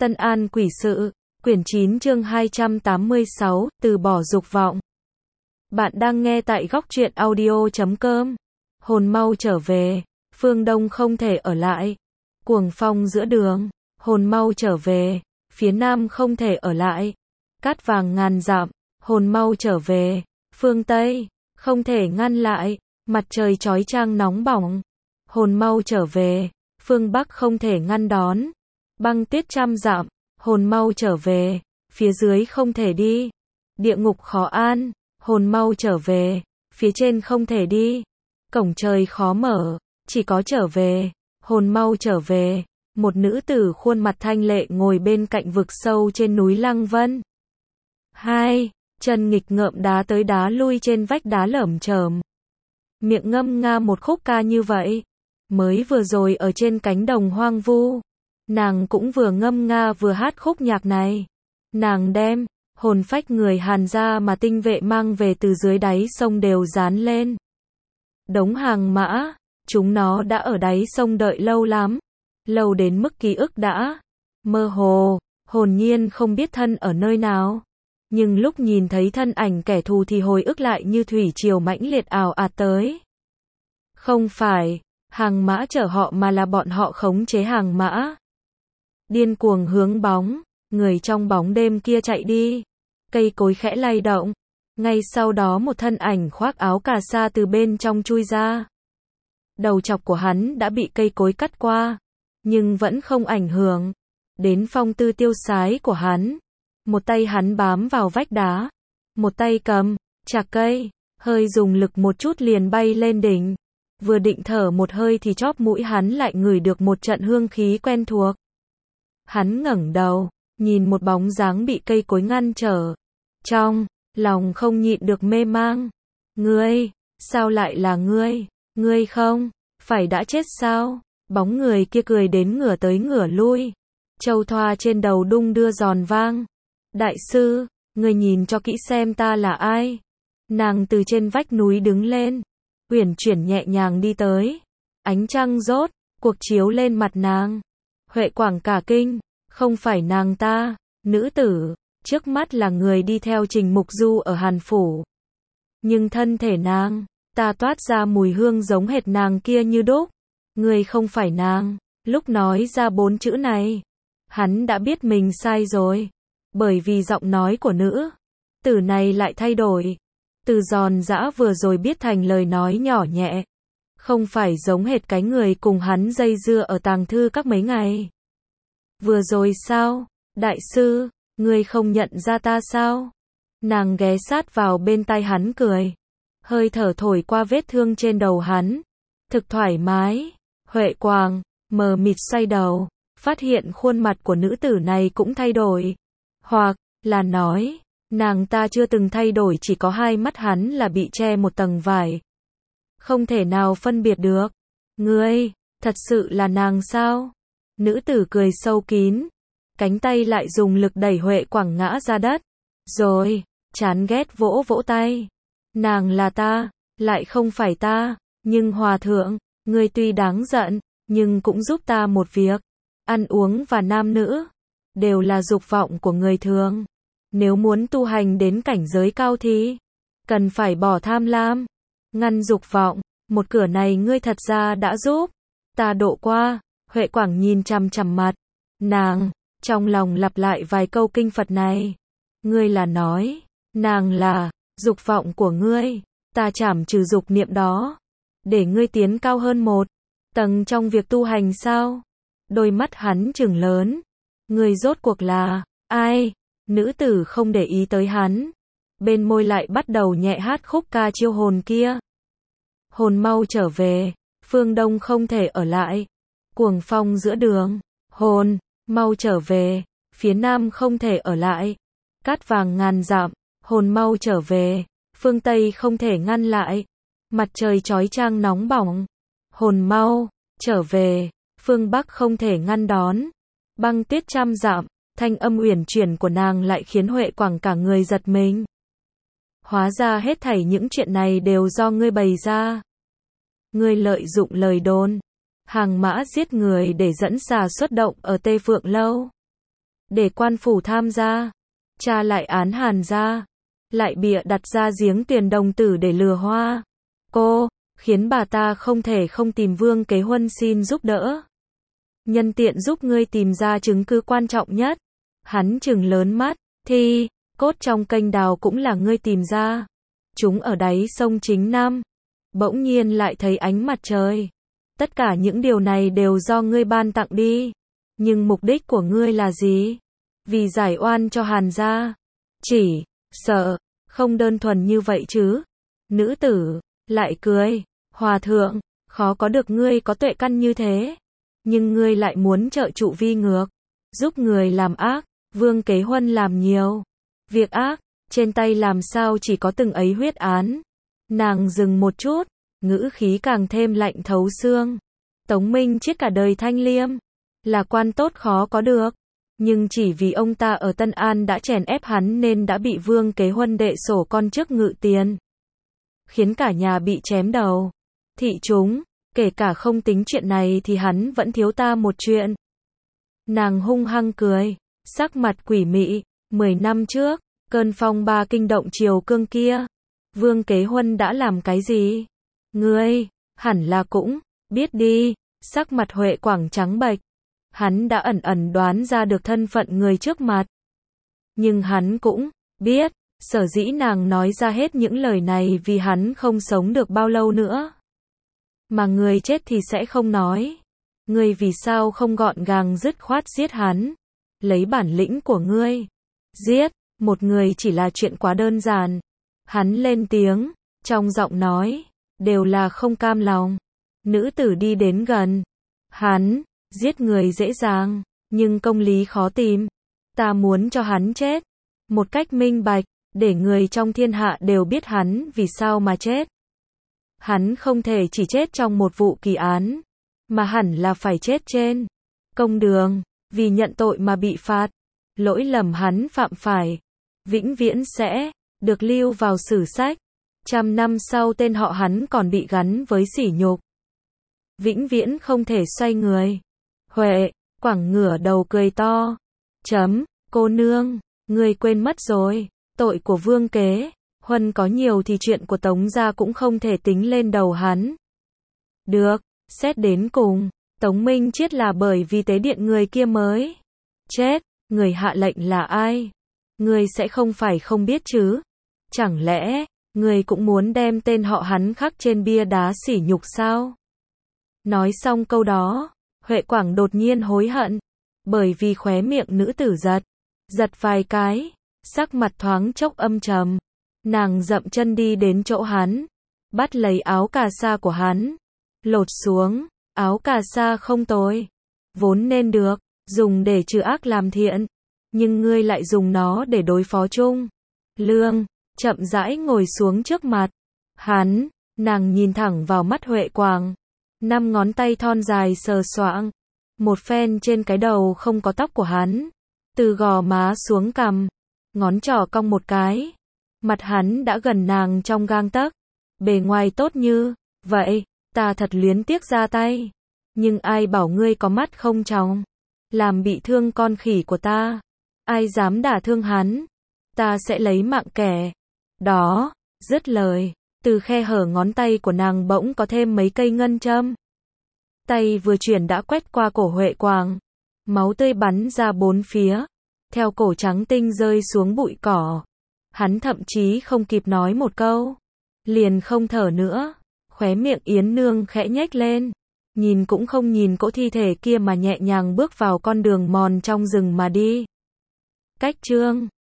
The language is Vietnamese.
Tân An Quỷ Sự, quyển 9 chương 286, từ bỏ dục vọng. Bạn đang nghe tại góc truyện audio.com. Hồn mau trở về, phương Đông không thể ở lại. Cuồng phong giữa đường, hồn mau trở về, phía Nam không thể ở lại. Cát vàng ngàn dặm, hồn mau trở về, phương Tây không thể ngăn lại. Mặt trời chói chang nóng bỏng, hồn mau trở về, phương Bắc không thể ngăn đón. Băng tuyết trăm dặm, hồn mau trở về, phía dưới không thể đi. Địa ngục khó an, hồn mau trở về, phía trên không thể đi. Cổng trời khó mở, chỉ có trở về, hồn mau trở về. Một nữ tử khuôn mặt thanh lệ ngồi bên cạnh vực sâu trên núi Lăng Vân. Hai, chân nghịch ngợm đá tới đá lui trên vách đá lởm chởm. Miệng ngâm nga một khúc ca như vậy. Mới vừa rồi ở trên cánh đồng hoang vu, nàng cũng vừa ngâm nga vừa hát khúc nhạc này. Nàng đem hồn phách người Hàn gia mà tinh vệ mang về từ dưới đáy sông đều dán lên đống hàng mã. Chúng nó đã ở đáy sông đợi lâu lắm, lâu đến mức ký ức đã mơ hồ, hồn nhiên không biết thân ở nơi nào. Nhưng lúc nhìn thấy thân ảnh kẻ thù thì hồi ức lại như thủy triều mãnh liệt ào ạt tới. Không phải hàng mã chở họ mà là bọn họ khống chế hàng mã. Điên cuồng hướng bóng, người trong bóng đêm kia chạy đi. Cây cối khẽ lay động. Ngay sau đó một thân ảnh khoác áo cà sa từ bên trong chui ra. Đầu chọc của hắn đã bị cây cối cắt qua, nhưng vẫn không ảnh hưởng đến phong tư tiêu sái của hắn. Một tay hắn bám vào vách đá, một tay cầm chạc cây, hơi dùng lực một chút liền bay lên đỉnh. Vừa định thở một hơi thì chóp mũi hắn lại ngửi được một trận hương khí quen thuộc. Hắn ngẩng đầu, nhìn một bóng dáng bị cây cối ngăn trở. Trong lòng không nhịn được mê mang. Ngươi, sao lại là ngươi? Ngươi không phải đã chết sao? Bóng người kia cười đến ngửa tới ngửa lui. Châu thoa trên đầu đung đưa giòn vang. Đại sư, ngươi nhìn cho kỹ xem ta là ai? Nàng từ trên vách núi đứng lên, uyển chuyển nhẹ nhàng đi tới. Ánh trăng rốt cuộc chiếu lên mặt nàng. Huệ Quảng cả kinh, không phải nàng ta, nữ tử trước mắt là người đi theo Trình Mục Du ở Hàn Phủ. Nhưng thân thể nàng ta toát ra mùi hương giống hệt nàng kia như đúc. Người không phải nàng. Lúc nói ra 4 chữ này, hắn đã biết mình sai rồi. Bởi vì giọng nói của nữ tử này lại thay đổi. Từ giòn giã vừa rồi biết thành lời nói nhỏ nhẹ. Không phải giống hệt cái người cùng hắn dây dưa ở tàng thư các mấy ngày. Vừa rồi sao? Đại sư, ngươi không nhận ra ta sao? Nàng ghé sát vào bên tai hắn cười. Hơi thở thổi qua vết thương trên đầu hắn. Thực thoải mái. Huệ Quảng mờ mịt xoay đầu, phát hiện khuôn mặt của nữ tử này cũng thay đổi. Hoặc là nói, nàng ta chưa từng thay đổi, chỉ có hai mắt hắn là bị che một tầng vải. Không thể nào phân biệt được. Ngươi, thật sự là nàng sao? Nữ tử cười sâu kín, cánh tay lại dùng lực đẩy Huệ Quảng ngã ra đất. Rồi, chán ghét vỗ vỗ tay. Nàng là ta, lại không phải ta. Nhưng hòa thượng, ngươi tuy đáng giận, nhưng cũng giúp ta một việc. Ăn uống và nam nữ đều là dục vọng của người thường. Nếu muốn tu hành đến cảnh giới cao thì cần phải bỏ tham lam, ngăn dục vọng. Một cửa này ngươi thật ra đã giúp ta độ qua. Huệ Quảng nhìn chằm chằm mặt nàng, trong lòng lặp lại vài câu kinh Phật này. Ngươi là nói, nàng là dục vọng của ngươi. Ta trảm trừ dục niệm đó, để ngươi tiến cao hơn một tầng trong việc tu hành sao? Đôi mắt hắn trừng lớn. Ngươi rốt cuộc là ai? Nữ tử không để ý tới hắn, bên môi lại bắt đầu nhẹ hát khúc ca chiêu hồn kia. Hồn mau trở về, phương Đông không thể ở lại. Cuồng phong giữa đường, hồn mau trở về, phía Nam không thể ở lại. Cát vàng ngàn dặm, hồn mau trở về, phương Tây không thể ngăn lại. Mặt trời chói chang nóng bỏng, hồn mau trở về, phương Bắc không thể ngăn đón. Băng tuyết trăm dặm, thanh âm uyển chuyển của nàng lại khiến Huệ Quảng cả người giật mình. Hóa ra hết thảy những chuyện này đều do ngươi bày ra. Ngươi lợi dụng lời đồn hàng mã giết người để dẫn xà xuất động ở Tê Phượng Lâu. để quan phủ tham gia, tra lại án Hàn gia, lại bịa đặt ra giếng tiền đồng tử để lừa Hoa cô, khiến bà ta không thể không tìm Vương Kế Huân xin giúp đỡ. Nhân tiện giúp ngươi tìm ra chứng cứ quan trọng nhất. Hắn trừng lớn mắt, thì, cốt trong kênh đào cũng là ngươi tìm ra. Chúng ở đáy sông Chính Nam. Bỗng nhiên lại thấy ánh mặt trời. Tất cả những điều này đều do ngươi ban tặng đi. Nhưng mục đích của ngươi là gì? Vì giải oan cho Hàn gia. Chỉ, sợ, không đơn thuần như vậy chứ. Nữ tử, lại cười, hòa thượng, khó có được ngươi có tuệ căn như thế. Nhưng ngươi lại muốn trợ trụ vi ngược, giúp người làm ác. Vương Kế Huân làm nhiều việc ác, trên tay làm sao chỉ có từng ấy huyết án. Nàng dừng một chút, ngữ khí càng thêm lạnh thấu xương. Tống Minh Chiết cả đời thanh liêm, là quan tốt khó có được. Nhưng chỉ vì ông ta ở Tân An đã chèn ép hắn nên đã bị Vương Kế Huân đệ sổ con trước ngự tiền. Khiến cả nhà bị chém đầu. Thị chúng, kể cả không tính chuyện này thì hắn vẫn thiếu ta một chuyện. Nàng hung hăng cười, sắc mặt quỷ mị. 10 năm trước, cơn phong ba kinh động triều cương kia, Vương Kế Huân đã làm cái gì? Ngươi, hẳn là cũng biết đi. Sắc mặt Huệ Quảng trắng bệch. Hắn đã ẩn ẩn đoán ra được thân phận người trước mặt. Nhưng hắn cũng biết, sở dĩ nàng nói ra hết những lời này vì hắn không sống được bao lâu nữa. Mà người chết thì sẽ không nói. Ngươi vì sao không gọn gàng dứt khoát giết hắn? Lấy bản lĩnh của ngươi, giết một người chỉ là chuyện quá đơn giản. Hắn lên tiếng, trong giọng nói đều là không cam lòng. Nữ tử đi đến gần. Hắn, giết người dễ dàng, nhưng công lý khó tìm. Ta muốn cho hắn chết một cách minh bạch, để người trong thiên hạ đều biết hắn vì sao mà chết. Hắn không thể chỉ chết trong một vụ kỳ án, mà hẳn là phải chết trên công đường, vì nhận tội mà bị phạt. Lỗi lầm hắn phạm phải, vĩnh viễn sẽ được lưu vào sử sách. 100 năm sau tên họ hắn còn bị gắn với sỉ nhục. Vĩnh viễn không thể xoay người. Huệ Quảng ngửa đầu cười to. Cô nương, ngươi quên mất rồi, tội của Vương Kế Huân có nhiều thì chuyện của Tống gia cũng không thể tính lên đầu hắn. Được, xét đến cùng, Tống Minh Chiết là bởi vì tế điện người kia mới chết. Người hạ lệnh là ai? Ngươi sẽ không phải không biết chứ? Chẳng lẽ ngươi cũng muốn đem tên họ hắn khắc trên bia đá sỉ nhục sao? Nói xong câu đó, Huệ Quảng đột nhiên hối hận, bởi vì khóe miệng nữ tử giật vài cái, sắc mặt thoáng chốc âm trầm. Nàng dậm chân đi đến chỗ hắn, bắt lấy áo cà sa của hắn, lột xuống. Áo cà sa không tồi, vốn nên được dùng để trừ ác làm thiện, nhưng ngươi lại dùng nó để đối phó Trung Lương. Chậm rãi ngồi xuống trước mặt hắn, nàng nhìn thẳng vào mắt Huệ Quảng, 5 ngón tay thon dài sờ soạng một phen trên cái đầu không có tóc của hắn, từ gò má xuống cằm, ngón trỏ cong một cái. Mặt hắn đã gần nàng trong gang tấc, bề ngoài tốt như vậy, ta thật luyến tiếc ra tay. Nhưng ai bảo ngươi có mắt không tròng, làm bị thương con khỉ của ta. Ai dám đả thương hắn, ta sẽ lấy mạng kẻ đó. Dứt lời, từ khe hở ngón tay của nàng bỗng có thêm mấy cây ngân châm. Tay vừa chuyển đã quét qua cổ Huệ Quảng, máu tươi bắn ra bốn phía, theo cổ trắng tinh rơi xuống bụi cỏ. Hắn thậm chí không kịp nói một câu, liền không thở nữa. Khóe miệng Yến Nương khẽ nhếch lên, nhìn cũng không nhìn cỗ thi thể kia mà nhẹ nhàng bước vào con đường mòn trong rừng mà đi. Cách chương